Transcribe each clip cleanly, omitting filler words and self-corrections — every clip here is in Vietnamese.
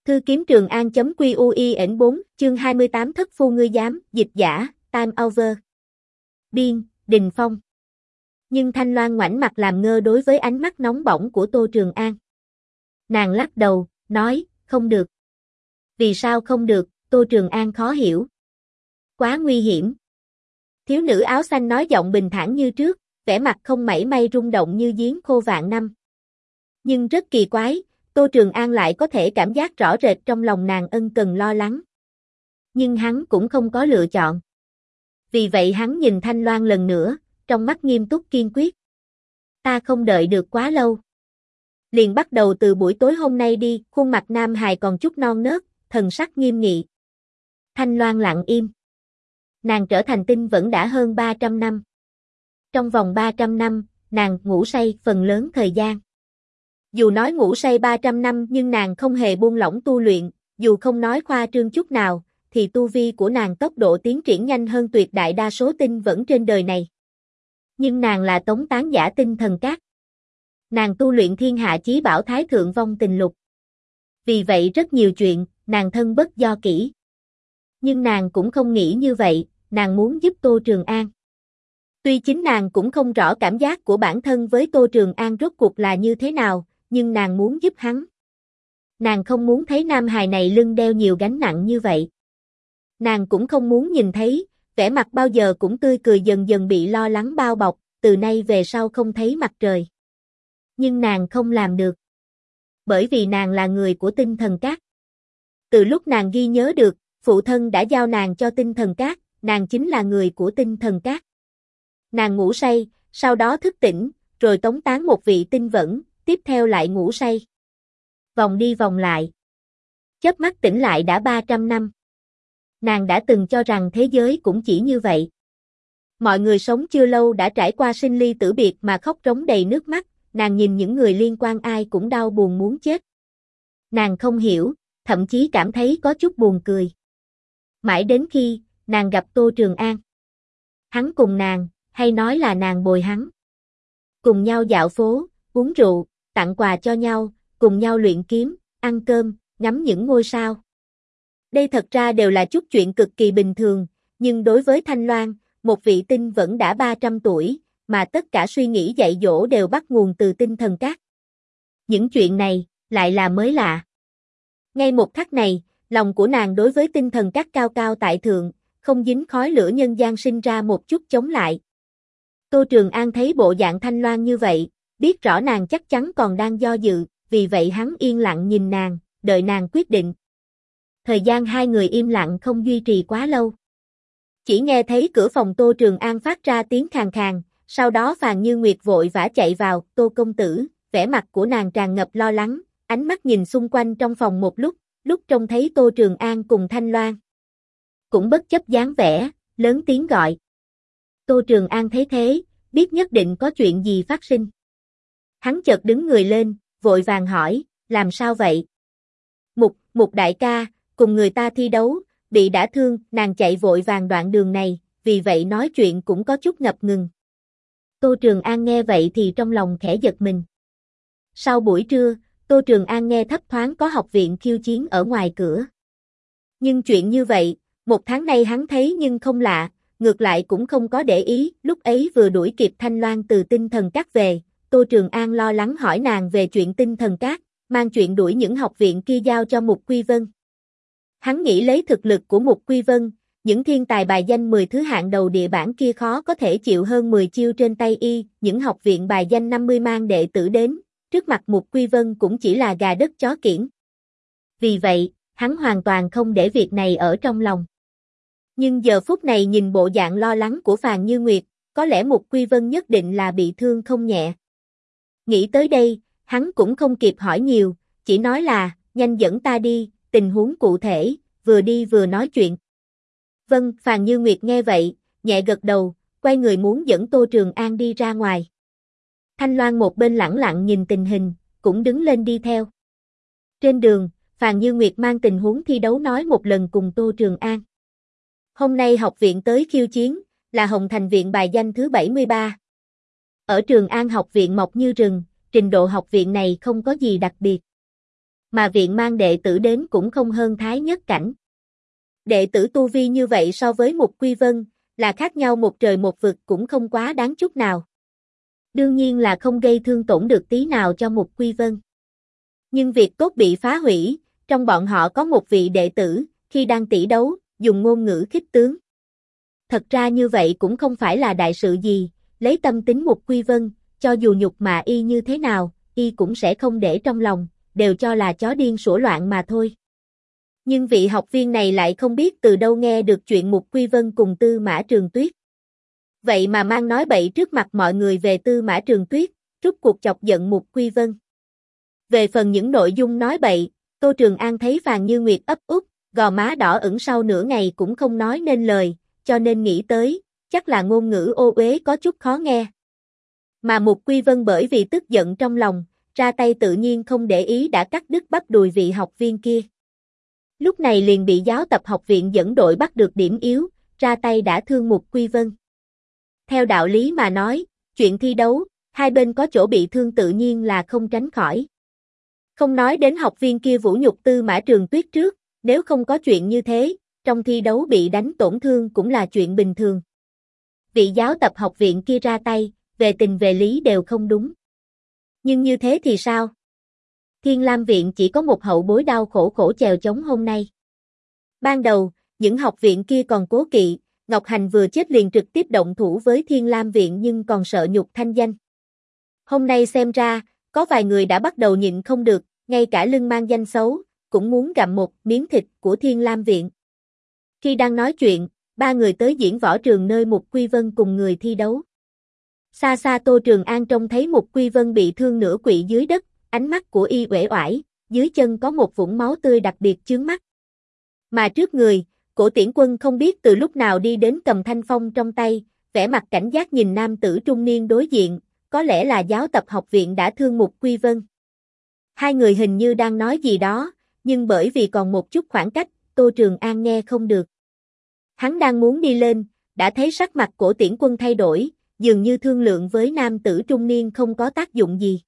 Thư kiếm Trường An.QUIN4, chương 28 Thất phu ngươi dám, dịch giả, time over. Biên, Đình Phong. Nhưng Thanh Loan ngoảnh mặt làm ngơ đối với ánh mắt nóng bỏng của Tô Trường An. Nàng lắc đầu, nói, không được. Vì sao không được, Tô Trường An khó hiểu. Quá nguy hiểm. Thiếu nữ áo xanh nói giọng bình thản như trước, vẻ mặt không mảy may rung động như giếng khô vạn năm. Nhưng rất kỳ quái, Tô Trường An lại có thể cảm giác rõ rệt trong lòng nàng ân cần lo lắng. Nhưng hắn cũng không có lựa chọn. Vì vậy hắn nhìn Thanh Loan lần nữa, trong mắt nghiêm túc kiên quyết. Ta không đợi được quá lâu. Liền bắt đầu từ buổi tối hôm nay đi, khuôn mặt Nam Hài còn chút non nớt, thần sắc nghiêm nghị. Thanh Loan lặng im. Nàng trở thành tinh vẫn đã hơn 300 năm. Trong vòng 300 năm, nàng ngủ say phần lớn thời gian. Dù nói ngủ say 300 năm nhưng nàng không hề buông lỏng tu luyện, dù không nói khoa trương chút nào, thì tu vi của nàng tốc độ tiến triển nhanh hơn tuyệt đại đa số tinh vẫn trên đời này. Nhưng nàng là tống tán giả tinh thần cát. Nàng tu luyện thiên hạ chí bảo thái thượng vong tình lục. Vì vậy rất nhiều chuyện, nàng thân bất do kỹ. Nhưng nàng cũng không nghĩ như vậy, nàng muốn giúp Tô Trường An. Tuy chính nàng cũng không rõ cảm giác của bản thân với Tô Trường An rốt cuộc là như thế nào, nhưng nàng muốn giúp hắn. Nàng không muốn thấy nam hài này lưng đeo nhiều gánh nặng như vậy. Nàng cũng không muốn nhìn thấy, vẻ mặt bao giờ cũng tươi cười dần dần bị lo lắng bao bọc, từ nay về sau không thấy mặt trời. Nhưng nàng không làm được. Bởi vì nàng là người của tinh thần cát. Từ lúc nàng ghi nhớ được, phụ thân đã giao nàng cho tinh thần cát, nàng chính là người của tinh thần cát. Nàng ngủ say, sau đó thức tỉnh, rồi tống tán một vị tinh vẫn, tiếp theo lại ngủ say. Vòng đi vòng lại. Chớp mắt tỉnh lại đã 300 năm. Nàng đã từng cho rằng thế giới cũng chỉ như vậy. Mọi người sống chưa lâu đã trải qua sinh ly tử biệt mà khóc rống đầy nước mắt, nàng nhìn những người liên quan ai cũng đau buồn muốn chết. Nàng không hiểu, thậm chí cảm thấy có chút buồn cười. Mãi đến khi, nàng gặp Tô Trường An. Hắn cùng nàng, hay nói là nàng bồi hắn. Cùng nhau dạo phố, uống rượu, tặng quà cho nhau, cùng nhau luyện kiếm, ăn cơm, ngắm những ngôi sao. Đây thật ra đều là chút chuyện cực kỳ bình thường, nhưng đối với Thanh Loan, một vị tinh vẫn đã 300 tuổi, mà tất cả suy nghĩ dạy dỗ đều bắt nguồn từ tinh thần cát. Những chuyện này, lại là mới lạ. Ngay một khắc này, lòng của nàng đối với tinh thần cát cao cao tại thượng, không dính khói lửa nhân gian sinh ra một chút chống lại. Tô Trường An thấy bộ dạng Thanh Loan như vậy, biết rõ nàng chắc chắn còn đang do dự, vì vậy hắn yên lặng nhìn nàng, đợi nàng quyết định. Thời gian hai người im lặng không duy trì quá lâu. Chỉ nghe thấy cửa phòng Tô Trường An phát ra tiếng khàn khàn, sau đó Phàn Như Nguyệt vội vã chạy vào, Tô công tử, vẻ mặt của nàng tràn ngập lo lắng, ánh mắt nhìn xung quanh trong phòng một lúc trông thấy Tô Trường An cùng Thanh Loan. Cũng bất chấp dáng vẻ, lớn tiếng gọi. Tô Trường An thấy thế, biết nhất định có chuyện gì phát sinh. Hắn chợt đứng người lên, vội vàng hỏi, làm sao vậy? Mục đại ca, cùng người ta thi đấu, bị đả thương, nàng chạy vội vàng đoạn đường này, vì vậy nói chuyện cũng có chút ngập ngừng. Tô Trường An nghe vậy thì trong lòng khẽ giật mình. Sau buổi trưa, Tô Trường An nghe thấp thoáng có học viện khiêu chiến ở ngoài cửa. Nhưng chuyện như vậy, một tháng nay hắn thấy nhưng không lạ, ngược lại cũng không có để ý, lúc ấy vừa đuổi kịp Thanh Loan từ tinh thần cát về, Tô Trường An lo lắng hỏi nàng về chuyện tinh thần cát, mang chuyện đuổi những học viện kia giao cho Mục Quy Vân. Hắn nghĩ lấy thực lực của Mục Quy Vân, những thiên tài bài danh 10 thứ hạng đầu địa bảng kia khó có thể chịu hơn 10 chiêu trên tay y, những học viện bài danh 50 mang đệ tử đến, trước mặt Mục Quy Vân cũng chỉ là gà đất chó kiểng. Vì vậy, hắn hoàn toàn không để việc này ở trong lòng. Nhưng giờ phút này nhìn bộ dạng lo lắng của Phàn Như Nguyệt, có lẽ Mục Quy Vân nhất định là bị thương không nhẹ. Nghĩ tới đây, hắn cũng không kịp hỏi nhiều, chỉ nói là, nhanh dẫn ta đi, tình huống cụ thể, vừa đi vừa nói chuyện. Vâng, Phàn Như Nguyệt nghe vậy, nhẹ gật đầu, quay người muốn dẫn Tô Trường An đi ra ngoài. Thanh Loan một bên lẳng lặng nhìn tình hình, cũng đứng lên đi theo. Trên đường, Phàn Như Nguyệt mang tình huống thi đấu nói một lần cùng Tô Trường An. Hôm nay học viện tới khiêu chiến, là Hồng Thành viện bài danh thứ 73. Ở Trường An học viện mọc như rừng, trình độ học viện này không có gì đặc biệt. Mà viện mang đệ tử đến cũng không hơn Thái Nhất Cảnh. Đệ tử tu vi như vậy so với Mục Quy Vân, là khác nhau một trời một vực cũng không quá đáng chút nào. Đương nhiên là không gây thương tổn được tí nào cho Mục Quy Vân. Nhưng việc tốt bị phá hủy, trong bọn họ có một vị đệ tử, khi đang tỷ đấu, dùng ngôn ngữ khích tướng. Thật ra như vậy cũng không phải là đại sự gì, lấy tâm tính Mục Quy Vân, cho dù nhục mạ y như thế nào, y cũng sẽ không để trong lòng, đều cho là chó điên sủa loạn mà thôi. Nhưng vị học viên này lại không biết từ đâu nghe được chuyện Mục Quy Vân cùng Tư Mã Trường Tuyết. Vậy mà mang nói bậy trước mặt mọi người về Tư Mã Trường Tuyết, rút cuộc chọc giận Mục Quy Vân. Về phần những nội dung nói bậy, Tô Trường An thấy Phàn Như Nguyệt ấp úng, gò má đỏ ửng sau nửa ngày cũng không nói nên lời, cho nên nghĩ tới, chắc là ngôn ngữ ô uế có chút khó nghe. Mà Mục Quy Vân bởi vì tức giận trong lòng, ra tay tự nhiên không để ý đã cắt đứt bắp đùi vị học viên kia. Lúc này liền bị giáo tập học viện dẫn đội bắt được điểm yếu, ra tay đã thương Mục Quy Vân. Theo đạo lý mà nói, chuyện thi đấu, hai bên có chỗ bị thương tự nhiên là không tránh khỏi. Không nói đến học viên kia vũ nhục Tư Mã Trường Tuyết trước, nếu không có chuyện như thế, trong thi đấu bị đánh tổn thương cũng là chuyện bình thường. Vị giáo tập học viện kia ra tay, về tình về lý đều không đúng. Nhưng như thế thì sao? Thiên Lam viện chỉ có một hậu bối đau khổ chèo chống hôm nay. Ban đầu, những học viện kia còn cố kỵ, Ngọc Hành vừa chết liền trực tiếp động thủ với Thiên Lam viện nhưng còn sợ nhục thanh danh. Hôm nay xem ra, có vài người đã bắt đầu nhịn không được, ngay cả lưng mang danh xấu, cũng muốn gặm một miếng thịt của Thiên Lam viện. Khi đang nói chuyện, ba người tới diễn võ trường nơi Mục Quy Vân cùng người thi đấu. Xa xa Tô Trường An trông thấy Mục Quy Vân bị thương nửa quỵ dưới đất, ánh mắt của y uể oải, dưới chân có một vũng máu tươi đặc biệt chướng mắt. Mà trước người, Cổ Tiễn Quân không biết từ lúc nào đi đến cầm thanh phong trong tay, vẻ mặt cảnh giác nhìn nam tử trung niên đối diện, có lẽ là giáo tập học viện đã thương Mục Quy Vân. Hai người hình như đang nói gì đó, nhưng bởi vì còn một chút khoảng cách, Tô Trường An nghe không được. Hắn đang muốn đi lên, đã thấy sắc mặt Cổ Tiễn Quân thay đổi, dường như thương lượng với nam tử trung niên không có tác dụng gì.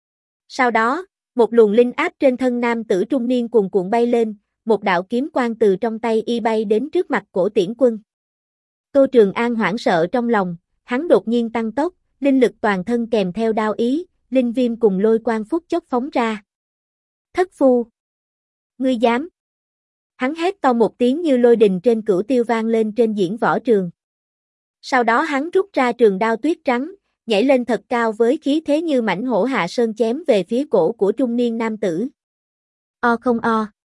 Sau đó, một luồng linh áp trên thân nam tử trung niên cuồn cuộn bay lên, một đạo kiếm quang từ trong tay y bay đến trước mặt Cổ Tiễn Quân. Tô Trường An hoảng sợ trong lòng, hắn đột nhiên tăng tốc, linh lực toàn thân kèm theo đao ý, linh viêm cùng lôi quang phút chốc phóng ra. Thất phu! Ngươi dám! Hắn hét to một tiếng như lôi đình trên cửu tiêu vang lên trên diễn võ trường. Sau đó hắn rút ra trường đao tuyết trắng, nhảy lên thật cao với khí thế như mãnh hổ hạ sơn chém về phía cổ của trung niên nam tử. O không o.